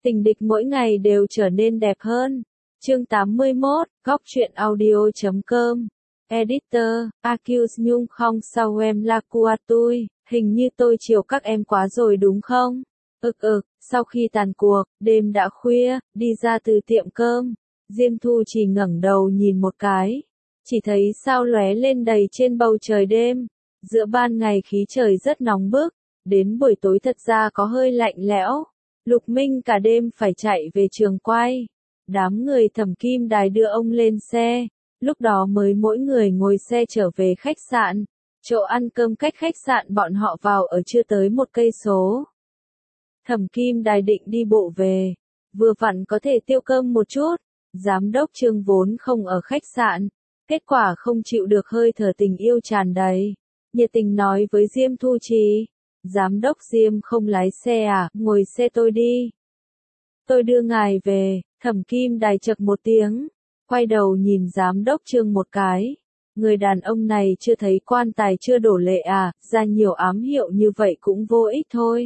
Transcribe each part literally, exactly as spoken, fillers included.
Tình địch mỗi ngày đều trở nên đẹp hơn. Chương tám mươi mốt, góc truyện audio chấm com. Editor, Accuse Nhung không sao em là của tôi, hình như tôi chiều các em quá rồi đúng không? Ực ực, sau khi tàn cuộc, đêm đã khuya, đi ra từ tiệm cơm, Diêm Thu chỉ ngẩng đầu nhìn một cái, chỉ thấy sao lóe lên đầy trên bầu trời đêm. Giữa ban ngày khí trời rất nóng bức, đến buổi tối thật ra có hơi lạnh lẽo. Lục Minh cả đêm phải chạy về trường quay. Đám người Thẩm Kim Đài đưa ông lên xe, lúc đó mới mỗi người ngồi xe trở về khách sạn. Chỗ ăn cơm cách khách sạn bọn họ vào ở chưa tới một cây số. Thẩm Kim Đài định đi bộ về, vừa vặn có thể tiêu cơm một chút. Giám đốc Trương vốn không ở khách sạn, kết quả không chịu được hơi thở tình yêu tràn đầy, nhiệt tình nói với Diêm Thu Trì, giám đốc Diêm không lái xe à, ngồi xe tôi đi. Tôi đưa ngài về. Thẩm Kim Đài chậc một tiếng, quay đầu nhìn giám đốc Trương một cái. Người đàn ông này chưa thấy quan tài chưa đổ lệ à, ra nhiều ám hiệu như vậy cũng vô ích thôi.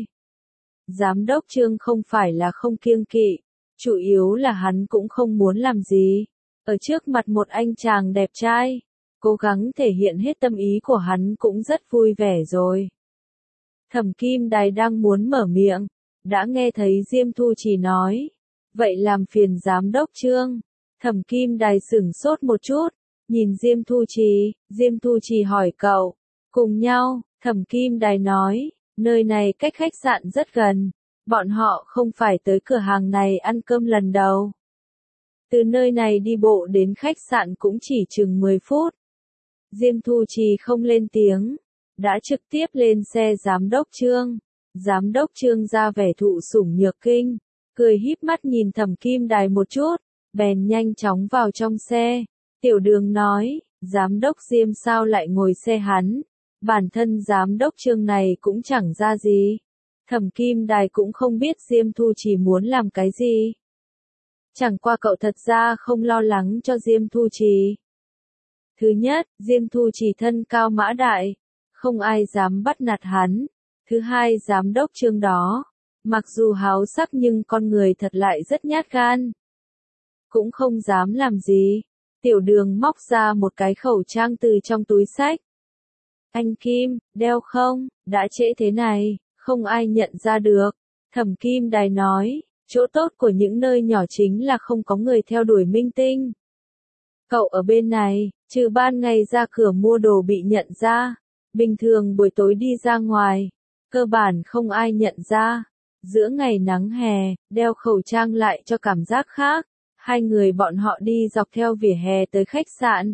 Giám đốc Trương không phải là không kiêng kỵ, chủ yếu là hắn cũng không muốn làm gì. Ở trước mặt một anh chàng đẹp trai, cố gắng thể hiện hết tâm ý của hắn cũng rất vui vẻ rồi. Thẩm Kim Đài đang muốn mở miệng, đã nghe thấy Diêm Thu Trì nói, vậy làm phiền giám đốc Trương. Thẩm Kim Đài sửng sốt một chút, nhìn Diêm Thu Trì, Diêm Thu Trì hỏi cậu, cùng nhau. Thẩm Kim Đài nói, nơi này cách khách sạn rất gần, bọn họ không phải tới cửa hàng này ăn cơm lần đầu. Từ nơi này đi bộ đến khách sạn cũng chỉ chừng mười phút. Diêm Thu Trì không lên tiếng, đã trực tiếp lên xe giám đốc Trương. Giám đốc Trương ra vẻ thụ sủng nhược kinh, cười híp mắt nhìn Thẩm Kim Đài một chút, bèn nhanh chóng vào trong xe. Tiểu Đường nói, giám đốc Diêm sao lại ngồi xe hắn, bản thân giám đốc Trương này cũng chẳng ra gì. Thẩm Kim Đài cũng không biết Diêm Thu Trì muốn làm cái gì. Chẳng qua cậu thật ra không lo lắng cho Diêm Thu Trì. Thứ nhất, Diêm Thu Trì thân cao mã đại, không ai dám bắt nạt hắn. Thứ hai, giám đốc Trương đó, mặc dù háo sắc nhưng con người thật lại rất nhát gan. Cũng không dám làm gì. Tiểu Đường móc ra một cái khẩu trang từ trong túi xách. Anh Kim, đeo không, đã trễ thế này, không ai nhận ra được. Thẩm Kim Đài nói, chỗ tốt của những nơi nhỏ chính là không có người theo đuổi minh tinh. Cậu ở bên này, trừ ban ngày ra cửa mua đồ bị nhận ra, bình thường buổi tối đi ra ngoài, cơ bản không ai nhận ra. Giữa ngày nắng hè, đeo khẩu trang lại cho cảm giác khác. Hai người bọn họ đi dọc theo vỉa hè tới khách sạn.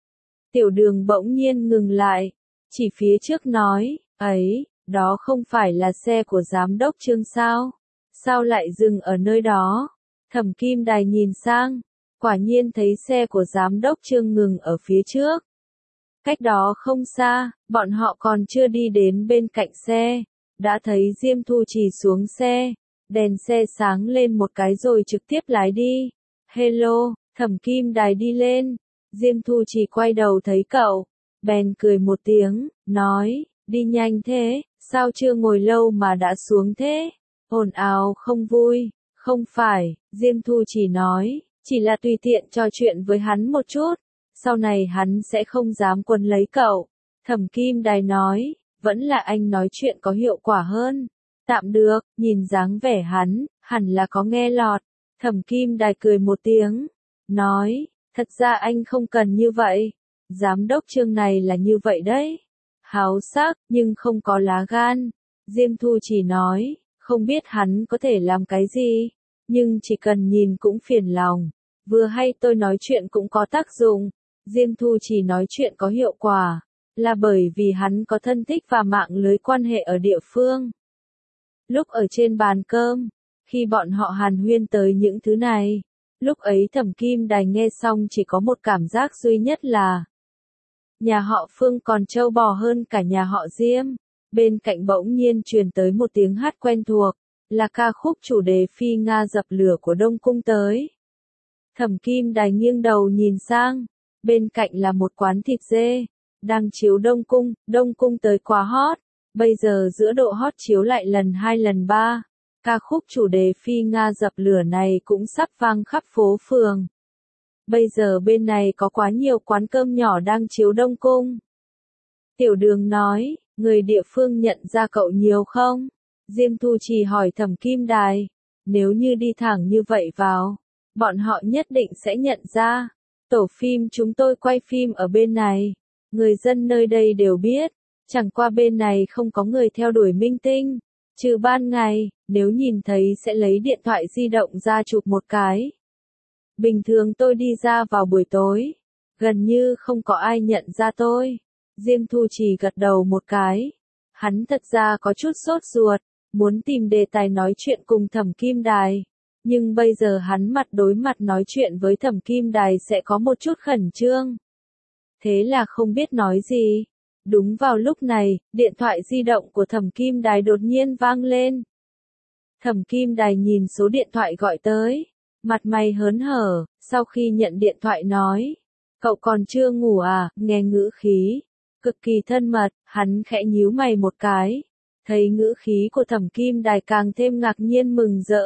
Tiểu Đường bỗng nhiên ngừng lại, chỉ phía trước nói, ấy, đó không phải là xe của giám đốc Trương sao? Sao lại dừng ở nơi đó? Thẩm Kim Đài nhìn sang, quả nhiên thấy xe của giám đốc Trương ngừng ở phía trước. Cách đó không xa, bọn họ còn chưa đi đến bên cạnh xe, đã thấy Diêm Thu Trì xuống xe, đèn xe sáng lên một cái rồi trực tiếp lái đi. Hello, Thẩm Kim Đài đi lên, Diêm Thu Trì quay đầu thấy cậu, bèn cười một tiếng, nói, đi nhanh thế, sao chưa ngồi lâu mà đã xuống thế? Ồn ào không vui, không phải, Diêm Thu Trì nói, chỉ là tùy tiện trò chuyện với hắn một chút, sau này hắn sẽ không dám quấn lấy cậu. Thẩm Kim Đài nói, vẫn là anh nói chuyện có hiệu quả hơn. Tạm được, nhìn dáng vẻ hắn, hẳn là có nghe lọt. Thẩm Kim Đài cười một tiếng, nói, thật ra anh không cần như vậy. Giám đốc Trương này là như vậy đấy. Háo sắc, nhưng không có lá gan. Diêm Thu chỉ nói, không biết hắn có thể làm cái gì, nhưng chỉ cần nhìn cũng phiền lòng. Vừa hay tôi nói chuyện cũng có tác dụng. Diêm Thu chỉ nói chuyện có hiệu quả, là bởi vì hắn có thân thích và mạng lưới quan hệ ở địa phương. Lúc ở trên bàn cơm, khi bọn họ hàn huyên tới những thứ này, lúc ấy Thẩm Kim Đài nghe xong chỉ có một cảm giác duy nhất là nhà họ Phương còn trâu bò hơn cả nhà họ Diêm. Bên cạnh bỗng nhiên truyền tới một tiếng hát quen thuộc, là ca khúc chủ đề Phi Nga dập lửa của Đông Cung tới. Thẩm Kim Đài nghiêng đầu nhìn sang, bên cạnh là một quán thịt dê, đang chiếu Đông Cung, Đông Cung tới quá hot, bây giờ giữa độ hot chiếu lại lần hai lần ba. Ca khúc chủ đề Phi Nga dập lửa này cũng sắp vang khắp phố phường. Bây giờ bên này có quá nhiều quán cơm nhỏ đang chiếu Đông Cung. Tiểu Đường nói, người địa phương nhận ra cậu nhiều không? Diêm Thu Trì hỏi Thẩm Kim Đài. Nếu như đi thẳng như vậy vào, bọn họ nhất định sẽ nhận ra. Tổ phim chúng tôi quay phim ở bên này. Người dân nơi đây đều biết. Chẳng qua bên này không có người theo đuổi minh tinh. Trừ ban ngày, nếu nhìn thấy sẽ lấy điện thoại di động ra chụp một cái. Bình thường tôi đi ra vào buổi tối. Gần như không có ai nhận ra tôi. Diêm Thu Trì gật đầu một cái. Hắn thật ra có chút sốt ruột, muốn tìm đề tài nói chuyện cùng Thẩm Kim Đài. Nhưng bây giờ hắn mặt đối mặt nói chuyện với Thẩm Kim Đài sẽ có một chút khẩn trương. Thế là không biết nói gì. Đúng vào lúc này, điện thoại di động của Thẩm Kim Đài đột nhiên vang lên. Thẩm Kim Đài nhìn số điện thoại gọi tới, mặt mày hớn hở, sau khi nhận điện thoại nói. Cậu còn chưa ngủ à, nghe ngữ khí. Cực kỳ thân mật, hắn khẽ nhíu mày một cái. Thấy ngữ khí của Thẩm Kim Đài càng thêm ngạc nhiên mừng rỡ.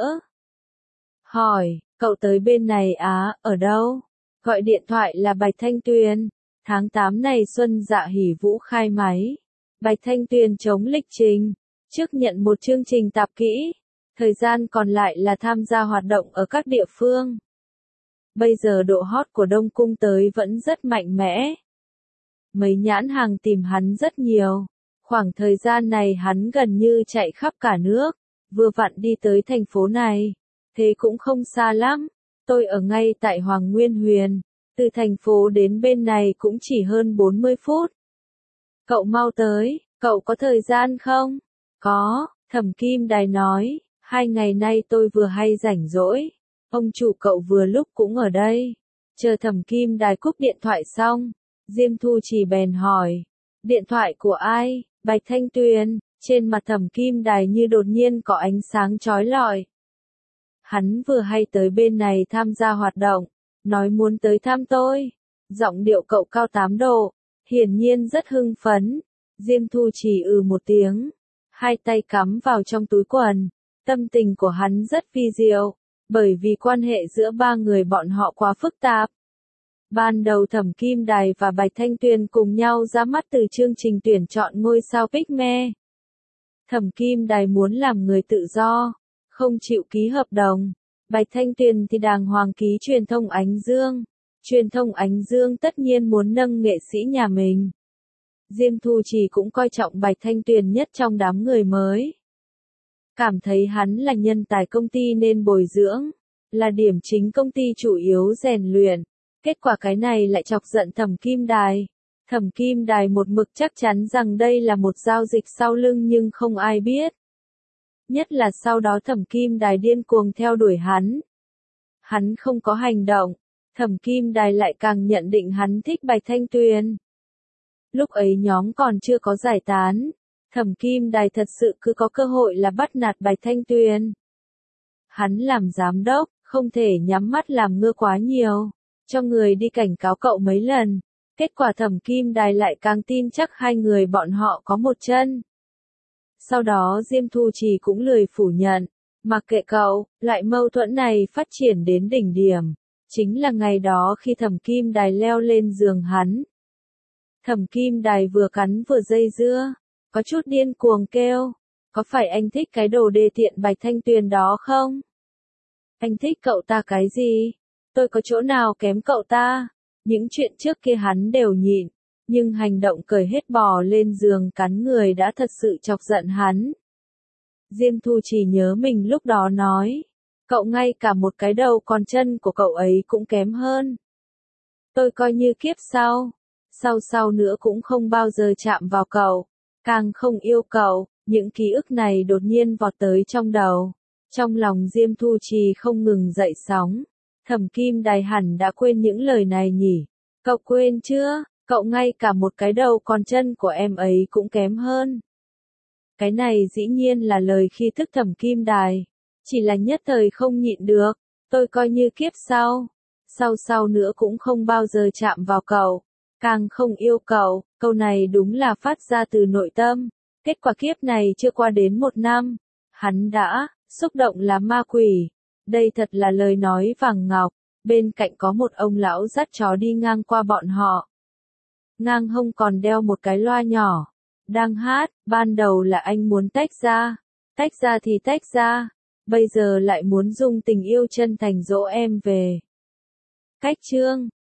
Hỏi, cậu tới bên này á, ở đâu? Gọi điện thoại là Bạch Thanh Tuyền. Tháng tám này Xuân Dạ Hỉ Vũ khai máy. Bạch Thanh Tuyền chống lịch trình. Trước nhận một chương trình tạp kỹ. Thời gian còn lại là tham gia hoạt động ở các địa phương. Bây giờ độ hot của Đông Cung tới vẫn rất mạnh mẽ. Mấy nhãn hàng tìm hắn rất nhiều. Khoảng thời gian này hắn gần như chạy khắp cả nước. Vừa vặn đi tới thành phố này. Thế cũng không xa lắm. Tôi ở ngay tại Hoàng Nguyên Huyền. Từ thành phố đến bên này cũng chỉ hơn bốn mươi phút. Cậu mau tới, cậu có thời gian không? Có, Thẩm Kim Đài nói, hai ngày nay tôi vừa hay rảnh rỗi. Ông chủ cậu vừa lúc cũng ở đây. Chờ Thẩm Kim Đài cúp điện thoại xong, Diêm Thu Trì bèn hỏi. Điện thoại của ai? Bạch Thanh Tuyền. Trên mặt Thẩm Kim Đài như đột nhiên có ánh sáng chói lọi. Hắn vừa hay tới bên này tham gia hoạt động. Nói muốn tới thăm tôi. Giọng điệu cậu cao tám độ. Hiển nhiên rất hưng phấn. Diêm Thu Trì ừ một tiếng. Hai tay cắm vào trong túi quần. Tâm tình của hắn rất vi diệu. Bởi vì quan hệ giữa ba người bọn họ quá phức tạp. Ban đầu Thẩm Kim Đài và Bạch Thanh Tuyền cùng nhau ra mắt từ chương trình tuyển chọn ngôi sao Picme. Thẩm Kim Đài muốn làm người tự do. Không chịu ký hợp đồng. Bạch Thanh Tuyền thì đàng hoàng ký truyền thông Ánh Dương. Truyền thông Ánh Dương tất nhiên muốn nâng nghệ sĩ nhà mình. Diêm Thu Trì cũng coi trọng Bạch Thanh Tuyền nhất trong đám người mới. Cảm thấy hắn là nhân tài công ty nên bồi dưỡng. Là điểm chính công ty chủ yếu rèn luyện. Kết quả cái này lại chọc giận Thẩm Kim Đài. Thẩm Kim Đài một mực chắc chắn rằng đây là một giao dịch sau lưng nhưng không ai biết. Nhất là sau đó Thẩm Kim Đài điên cuồng theo đuổi hắn. Hắn không có hành động. Thẩm Kim Đài lại càng nhận định hắn thích Bạch Thanh Tuyền. Lúc ấy nhóm còn chưa có giải tán. Thẩm Kim Đài thật sự cứ có cơ hội là bắt nạt Bạch Thanh Tuyền. Hắn làm giám đốc, không thể nhắm mắt làm ngơ quá nhiều. Cho người đi cảnh cáo cậu mấy lần. Kết quả Thẩm Kim Đài lại càng tin chắc hai người bọn họ có một chân. Sau đó Diêm Thu Trì cũng lười phủ nhận. Mặc kệ cậu, loại mâu thuẫn này phát triển đến đỉnh điểm. Chính là ngày đó khi Thẩm Kim Đài leo lên giường hắn. Thẩm Kim Đài vừa cắn vừa dây dưa. Có chút điên cuồng kêu. Có phải anh thích cái đồ đê tiện Bạch Thanh Tuyền đó không? Anh thích cậu ta cái gì? Tôi có chỗ nào kém cậu ta? Những chuyện trước kia hắn đều nhịn. Nhưng hành động cởi hết bò lên giường cắn người đã thật sự chọc giận hắn. Diêm Thu Trì nhớ mình lúc đó nói. Cậu ngay cả một cái đầu còn chân của cậu ấy cũng kém hơn. Tôi coi như kiếp sau. Sau sau nữa cũng không bao giờ chạm vào cậu. Càng không yêu cậu. Những ký ức này đột nhiên vọt tới trong đầu. Trong lòng Diêm Thu Trì không ngừng dậy sóng. Thẩm Kim Đài hẳn đã quên những lời này nhỉ. Cậu quên chưa? Cậu ngay cả một cái đầu còn chân của em ấy cũng kém hơn. Cái này dĩ nhiên là lời khi thức Thẩm Kim Đài. Chỉ là nhất thời không nhịn được. Tôi coi như kiếp sau. Sau sau nữa cũng không bao giờ chạm vào cậu. Càng không yêu cậu. Câu này đúng là phát ra từ nội tâm. Kết quả kiếp này chưa qua đến một năm. Hắn đã Xúc động là ma quỷ. Đây thật là lời nói vàng ngọc. Bên cạnh có một ông lão dắt chó đi ngang qua bọn họ. Ngang hông còn đeo một cái loa nhỏ. Đang hát, ban đầu là anh muốn tách ra. Tách ra thì tách ra. Bây giờ lại muốn dùng tình yêu chân thành dỗ em về. Cách chương